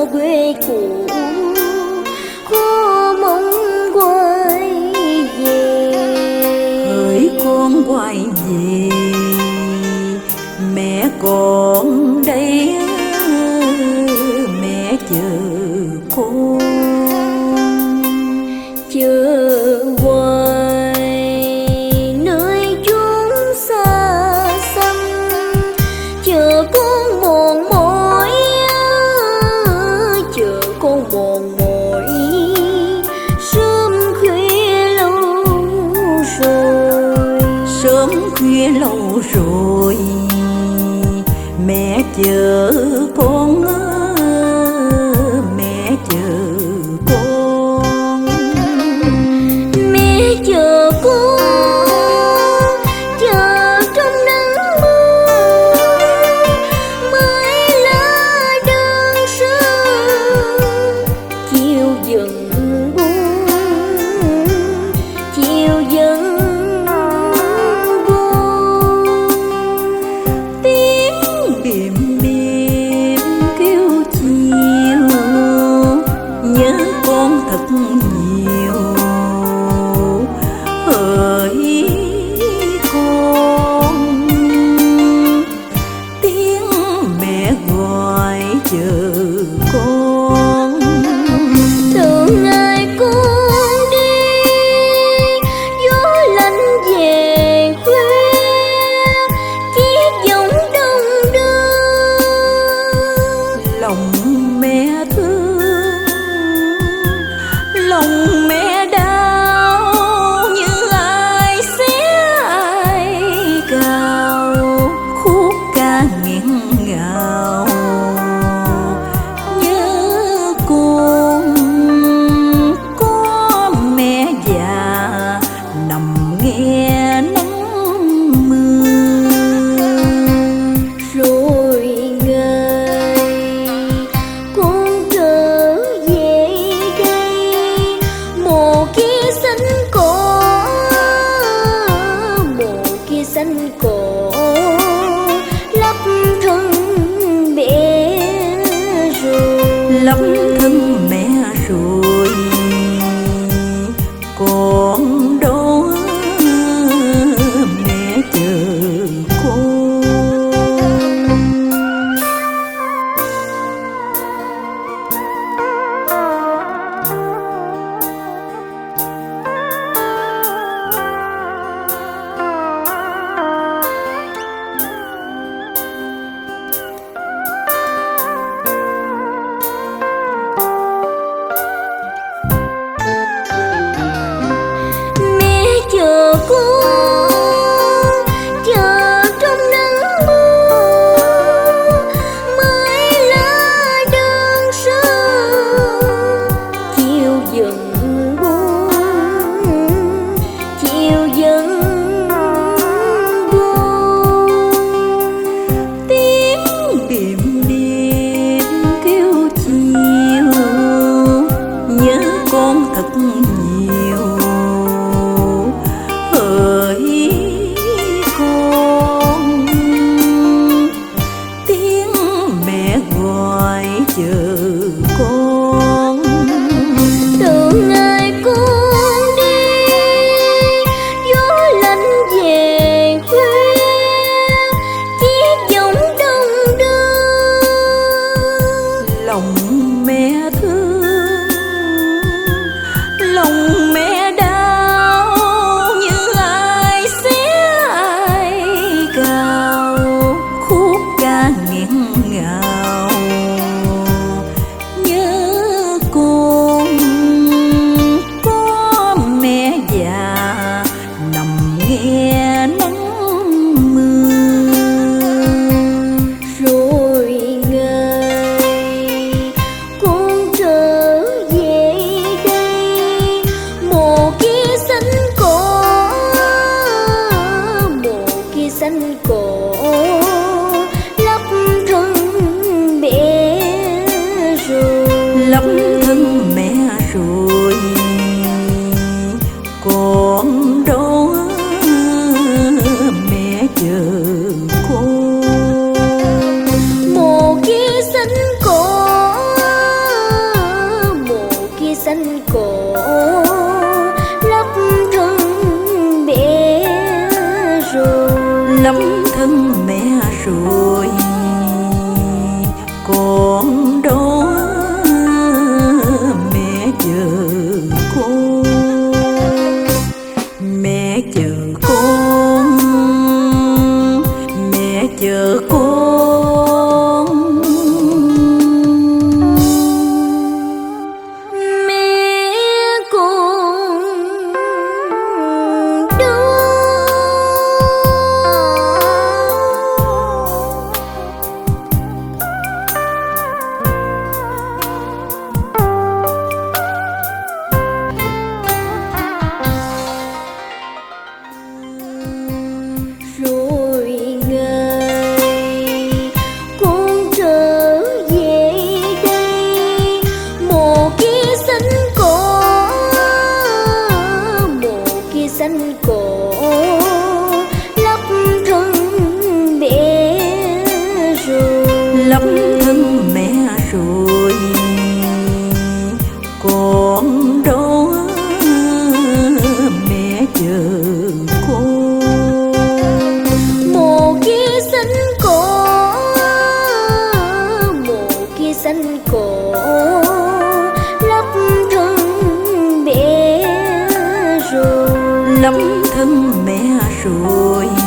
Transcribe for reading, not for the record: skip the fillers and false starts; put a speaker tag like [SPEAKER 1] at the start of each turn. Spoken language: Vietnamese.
[SPEAKER 1] quê cũ, khó mong quay về.
[SPEAKER 2] Hỡi con quay về, mẹ con đây, mẹ chờ con.
[SPEAKER 1] Chờ hoài nơi chốn xa xăm, chờ con mòn mỏi, chờ con mòn mỏi, sớm khuya lâu rồi.
[SPEAKER 2] Sớm khuya lâu rồi, mẹ chờ con, mẹ chờ con.
[SPEAKER 1] Mẹ chờ con, chờ trong nắng mưa, mới lá đơn sơ chiều dần buông, chiều dần buông.
[SPEAKER 2] Tiếng điềm điềm kêu chiều, nhớ con thật nhiều. Hỡi con, tiếng mẹ gọi chờ con.
[SPEAKER 1] Từ ngày con đi, gió lạnh về khuya, chiếc giọng đông đưa.
[SPEAKER 2] Lòng mẹ thương, lòng mẹ đau, như ai xé ai cào, khúc ca nghẹn ngào. Nhớ con có mẹ già nằm nghe nắng mưa.
[SPEAKER 1] Rồi ngày con trở về đây, mồ kia xanh cỏ, mồ kia xanh cỏ lấp thân mẹ rồi.
[SPEAKER 2] Lắm thân mẹ rồi, con đâu mẹ chờ con.
[SPEAKER 1] Mẹ chờ con, chờ trong nắng mưa, mới lá đơn sơ chiều dần buông, chiều dần buông.
[SPEAKER 2] Tiếng điềm điềm kêu chiều, nhớ con thật nhiều. Hỡi con, tiếng mẹ gọi chờ con.
[SPEAKER 1] Từ ngày con đi, gió lạnh về khuya, chiếc giọng đông đưa.
[SPEAKER 2] Lòng mẹ thương, lòng mẹ đau, như ai xé ai cào, khúc ca nghẹn ngào. Nhớ con có mẹ già nằm nghe nắng mưa.
[SPEAKER 1] Rồi ngày con
[SPEAKER 2] lắm thân mẹ rồi.